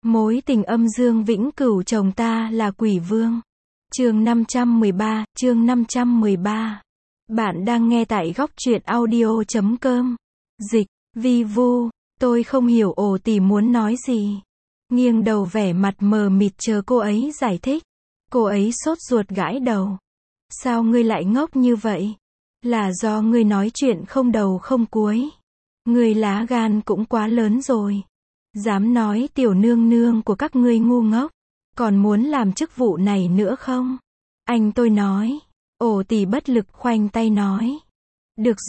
Mối tình âm dương vĩnh cửu chồng ta là quỷ vương. Chương 513. Bạn đang nghe tại góc truyện audio.com. Dịch, vi vu, tôi không hiểu ồ tỷ muốn nói gì. Nghiêng đầu vẻ mặt mờ mịt chờ cô ấy giải thích. Cô ấy sốt ruột gãi đầu. Sao ngươi lại ngốc như vậy? Là do ngươi nói chuyện không đầu không cuối. Ngươi lá gan cũng quá lớn rồi. Dám nói tiểu nương nương của các ngươi ngu ngốc. Còn muốn làm chức vụ này nữa không? Anh tôi nói. Ồ tỷ bất lực khoanh tay nói. Được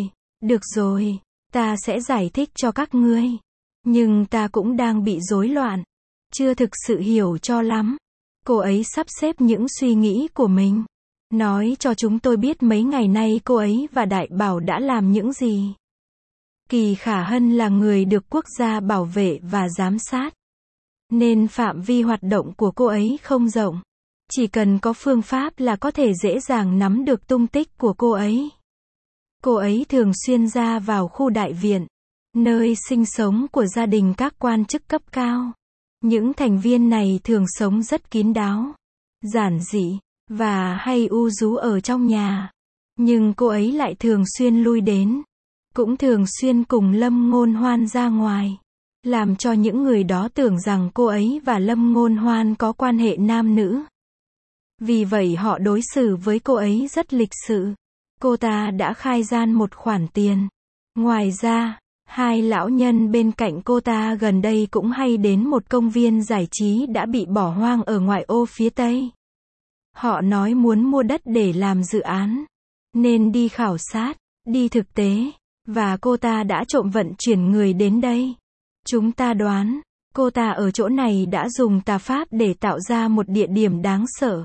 rồi, ta sẽ giải thích cho các ngươi. Nhưng ta cũng đang bị rối loạn. Chưa thực sự hiểu cho lắm. Cô ấy sắp xếp những suy nghĩ của mình. Nói cho chúng tôi biết mấy ngày nay cô ấy và Đại Bảo đã làm những gì. Kỳ Khả Hân là người được quốc gia bảo vệ và giám sát. Nên phạm vi hoạt động của cô ấy không rộng. Chỉ cần có phương pháp là có thể dễ dàng nắm được tung tích của cô ấy. Cô ấy thường xuyên ra vào khu đại viện, nơi sinh sống của gia đình các quan chức cấp cao. Những thành viên này thường sống rất kín đáo, giản dị, và hay u rú ở trong nhà. Nhưng cô ấy lại thường xuyên lui đến, cũng thường xuyên cùng Lâm Ngôn Hoan ra ngoài, làm cho những người đó tưởng rằng cô ấy và Lâm Ngôn Hoan có quan hệ nam nữ. Vì vậy họ đối xử với cô ấy rất lịch sự. Cô ta đã khai gian một khoản tiền. Ngoài ra, hai lão nhân bên cạnh cô ta gần đây cũng hay đến một công viên giải trí đã bị bỏ hoang ở ngoại ô phía Tây. Họ nói muốn mua đất để làm dự án, nên đi khảo sát, đi thực tế, và cô ta đã trộm vận chuyển người đến đây. Chúng ta đoán, cô ta ở chỗ này đã dùng tà pháp để tạo ra một địa điểm đáng sợ.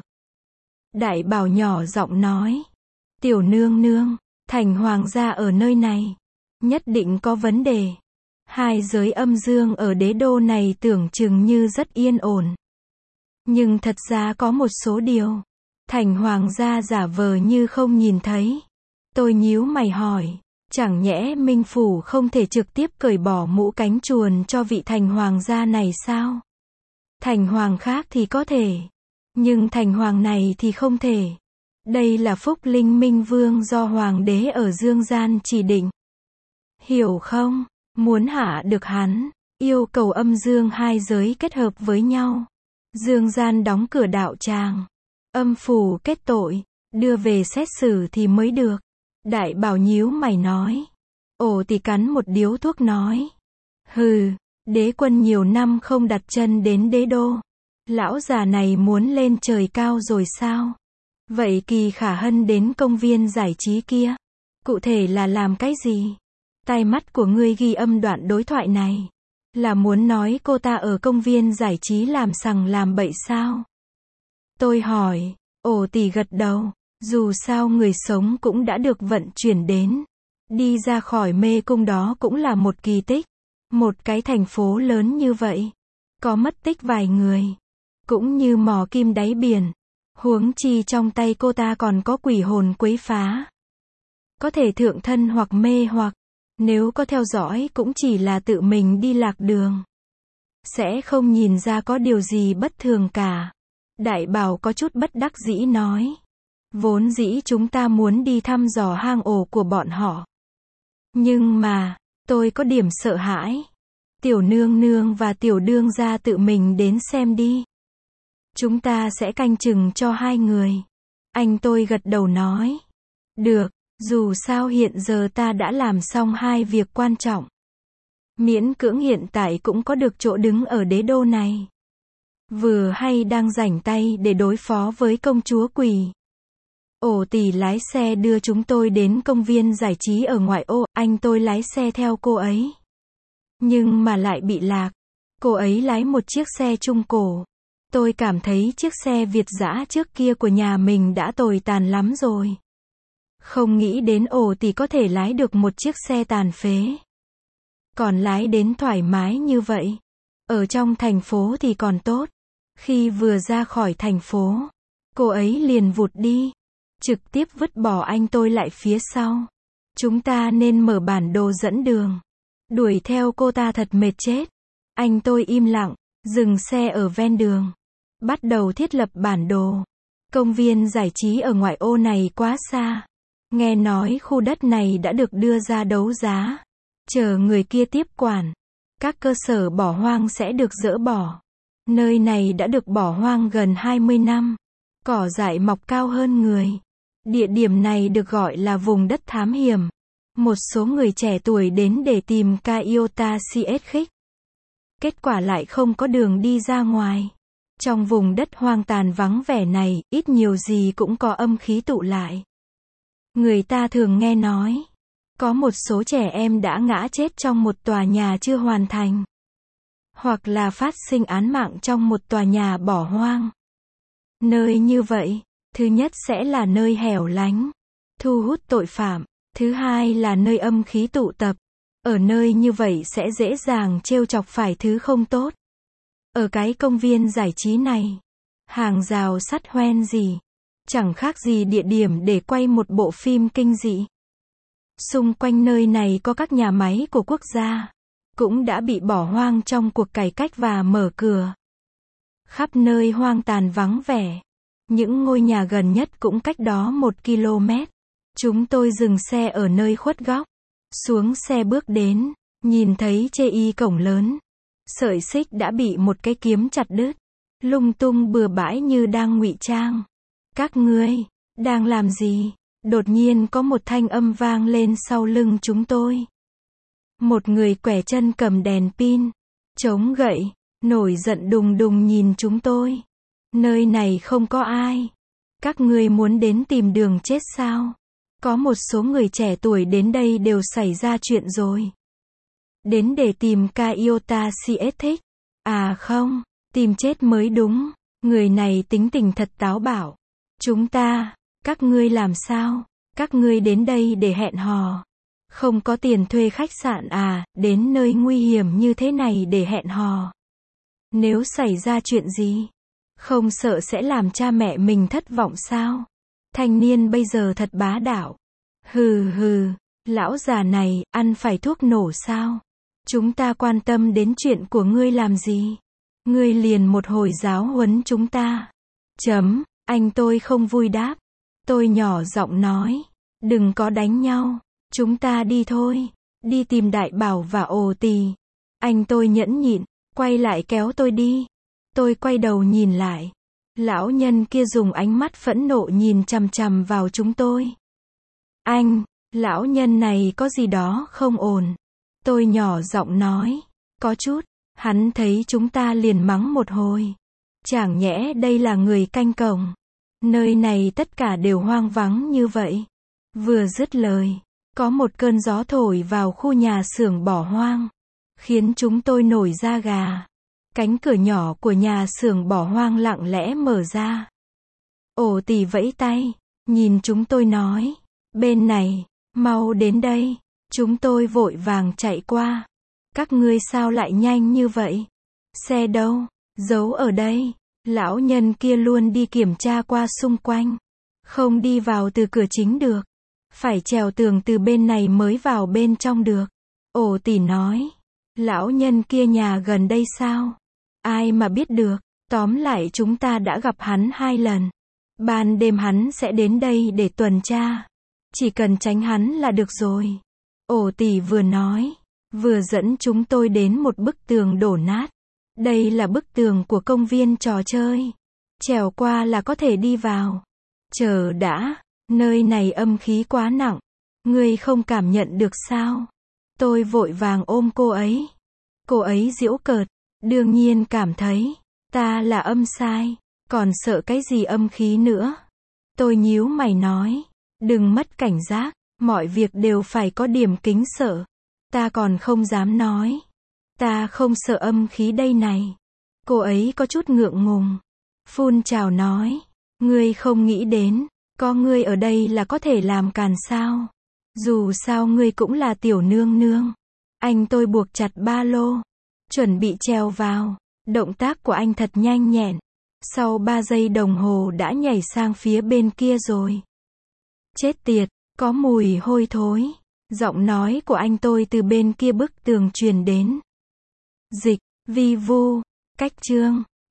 Đại Bảo nhỏ giọng nói. Tiểu nương nương, thành hoàng gia ở nơi này. Nhất định có vấn đề. Hai giới âm dương ở đế đô này tưởng chừng như rất yên ổn. Nhưng thật ra có một số điều. Thành hoàng gia giả vờ như không nhìn thấy. Tôi nhíu mày hỏi. Chẳng nhẽ Minh Phủ không thể trực tiếp cởi bỏ mũ cánh chuồn cho vị thành hoàng gia này sao? Thành hoàng khác thì có thể. Nhưng thành hoàng này thì không thể. Đây là phúc linh minh vương do hoàng đế ở dương gian chỉ định. Hiểu không? Muốn hạ được hắn, yêu cầu âm dương hai giới kết hợp với nhau. Dương gian đóng cửa đạo tràng. Âm phủ kết tội, đưa về xét xử thì mới được. Đại Bảo nhíu mày nói. Ồ thì cắn một điếu thuốc nói. Hừ, đế quân nhiều năm không đặt chân đến đế đô. Lão già này muốn lên trời cao rồi sao? Vậy Kỳ Khả Hân đến công viên giải trí kia, cụ thể là làm cái gì? Tai mắt của ngươi ghi âm đoạn đối thoại này, là muốn nói cô ta ở công viên giải trí làm sằng làm bậy sao? Tôi hỏi. Ồ tỷ gật đầu. Dù sao người sống cũng đã được vận chuyển đến. Đi ra khỏi mê cung đó cũng là một kỳ tích. Một cái thành phố lớn như vậy, có mất tích vài người, cũng như mò kim đáy biển. Huống chi trong tay cô ta còn có quỷ hồn quấy phá. Có thể thượng thân hoặc mê hoặc, nếu có theo dõi cũng chỉ là tự mình đi lạc đường. Sẽ không nhìn ra có điều gì bất thường cả. Đại Bảo có chút bất đắc dĩ nói. Vốn dĩ chúng ta muốn đi thăm dò hang ổ của bọn họ. Nhưng mà, tôi có điểm sợ hãi. Tiểu nương nương và tiểu đương gia tự mình đến xem đi. Chúng ta sẽ canh chừng cho hai người. Anh tôi gật đầu nói. Được, dù sao hiện giờ ta đã làm xong hai việc quan trọng. Miễn cưỡng hiện tại cũng có được chỗ đứng ở đế đô này. Vừa hay đang rảnh tay để đối phó với công chúa quỷ. Ổ tỷ lái xe đưa chúng tôi đến công viên giải trí ở ngoại ô, anh tôi lái xe theo cô ấy. Nhưng mà lại bị lạc. Cô ấy lái một chiếc xe trung cổ. Tôi cảm thấy chiếc xe Việt dã trước kia của nhà mình đã tồi tàn lắm rồi. Không nghĩ đến ổ tỷ có thể lái được một chiếc xe tàn phế. Còn lái đến thoải mái như vậy. Ở trong thành phố thì còn tốt. Khi vừa ra khỏi thành phố, cô ấy liền vụt đi. Trực tiếp vứt bỏ anh tôi lại phía sau. Chúng ta nên mở bản đồ dẫn đường. Đuổi theo cô ta thật mệt chết. Anh tôi im lặng, Dừng xe ở ven đường. Bắt đầu thiết lập bản đồ. Công viên giải trí ở ngoại ô này quá xa. Nghe nói khu đất này đã được đưa ra đấu giá. Chờ người kia tiếp quản. Các cơ sở bỏ hoang sẽ được dỡ bỏ. Nơi này đã được bỏ hoang gần 20 năm. Cỏ dại mọc cao hơn người. Địa điểm này được gọi là vùng đất thám hiểm. Một số người trẻ tuổi đến để tìm Kaiota Sietchik. Kết quả lại không có đường đi ra ngoài. Trong vùng đất hoang tàn vắng vẻ này, ít nhiều gì cũng có âm khí tụ lại. Người ta thường nghe nói, có một số trẻ em đã ngã chết trong một tòa nhà chưa hoàn thành. Hoặc là phát sinh án mạng trong một tòa nhà bỏ hoang. Nơi như vậy, thứ nhất sẽ là nơi hẻo lánh, thu hút tội phạm. Thứ hai là nơi âm khí tụ tập. Ở nơi như vậy sẽ dễ dàng trêu chọc phải thứ không tốt. Ở cái công viên giải trí này, hàng rào sắt hoen gì, chẳng khác gì địa điểm để quay một bộ phim kinh dị. Xung quanh nơi này có các nhà máy của quốc gia, cũng đã bị bỏ hoang trong cuộc cải cách và mở cửa. Khắp nơi hoang tàn vắng vẻ. Những ngôi nhà gần nhất cũng cách đó 1 km. Chúng tôi dừng xe ở nơi khuất góc. Xuống xe bước đến, nhìn thấy chê y cổng lớn. Sợi xích đã bị một cái kiếm chặt đứt. Lung tung bừa bãi như đang ngụy trang. Các ngươi, đang làm gì? Đột nhiên có một thanh âm vang lên sau lưng chúng tôi. Một người quẻ chân cầm đèn pin, chống gậy, nổi giận đùng đùng nhìn chúng tôi. Nơi này không có ai. Các ngươi muốn đến tìm đường chết sao? Có một số người trẻ tuổi đến đây đều xảy ra chuyện rồi. Đến để tìm Kaiota Sietchik. À không, tìm chết mới đúng. Người này tính tình thật táo bạo. Các ngươi làm sao? Các ngươi đến đây để hẹn hò. Không có tiền thuê khách sạn à, đến nơi nguy hiểm như thế này để hẹn hò. Nếu xảy ra chuyện gì, không sợ sẽ làm cha mẹ mình thất vọng sao? Thanh niên bây giờ thật bá đạo. Hừ hừ, lão già này, ăn phải thuốc nổ sao? Chúng ta quan tâm đến chuyện của ngươi làm gì? Ngươi liền một hồi giáo huấn chúng ta. Anh tôi không vui đáp. Tôi nhỏ giọng nói, đừng có đánh nhau. Chúng ta đi thôi. Đi tìm Đại Bảo và Ồ Tì. Anh tôi nhẫn nhịn, quay lại kéo tôi đi. Tôi quay đầu nhìn lại. Lão nhân kia dùng ánh mắt phẫn nộ nhìn chằm chằm vào chúng tôi. Anh, lão nhân này có gì đó không ổn. Tôi nhỏ giọng nói. Có chút. Hắn thấy chúng ta liền mắng một hồi. Chẳng nhẽ đây là người canh cổng. Nơi này tất cả đều hoang vắng như vậy. Vừa dứt lời, có một cơn gió thổi vào khu nhà xưởng bỏ hoang, khiến chúng tôi nổi da gà. Cánh cửa nhỏ của nhà xưởng bỏ hoang lặng lẽ mở ra. Ồ Tì vẫy tay, nhìn chúng tôi nói, bên này, mau đến đây. Chúng tôi vội vàng chạy qua. Các ngươi sao lại nhanh như vậy? Xe đâu? Giấu ở đây. Lão nhân kia luôn đi kiểm tra qua xung quanh. Không đi vào từ cửa chính được. Phải trèo tường từ bên này mới vào bên trong được. Ồ Tì nói. Lão nhân kia nhà gần đây sao? Ai mà biết được. Tóm lại chúng ta đã gặp hắn 2 lần. Ban đêm hắn sẽ đến đây để tuần tra. Chỉ cần tránh hắn là được rồi. Ồ Tì vừa nói, vừa dẫn chúng tôi đến một bức tường đổ nát. Đây là bức tường của công viên trò chơi. Trèo qua là có thể đi vào. Chờ đã, nơi này âm khí quá nặng. Ngươi không cảm nhận được sao? Tôi vội vàng ôm cô ấy. Cô ấy giễu cợt, đương nhiên cảm thấy, ta là âm sai, còn sợ cái gì âm khí nữa. Tôi nhíu mày nói, đừng mất cảnh giác, mọi việc đều phải có điểm kính sợ. Ta còn không dám nói. Ta không sợ âm khí đây này. Cô ấy có chút ngượng ngùng. Phun trào nói, ngươi không nghĩ đến, có ngươi ở đây là có thể làm càn sao. Dù sao ngươi cũng là tiểu nương nương. Anh tôi buộc chặt ba lô, chuẩn bị trèo vào. Động tác của anh thật nhanh nhẹn. Sau 3 giây đồng hồ đã nhảy sang phía bên kia rồi. Chết tiệt, có mùi hôi thối. Giọng nói của anh tôi từ bên kia bức tường truyền đến. Dịch, vi vu, Cách chương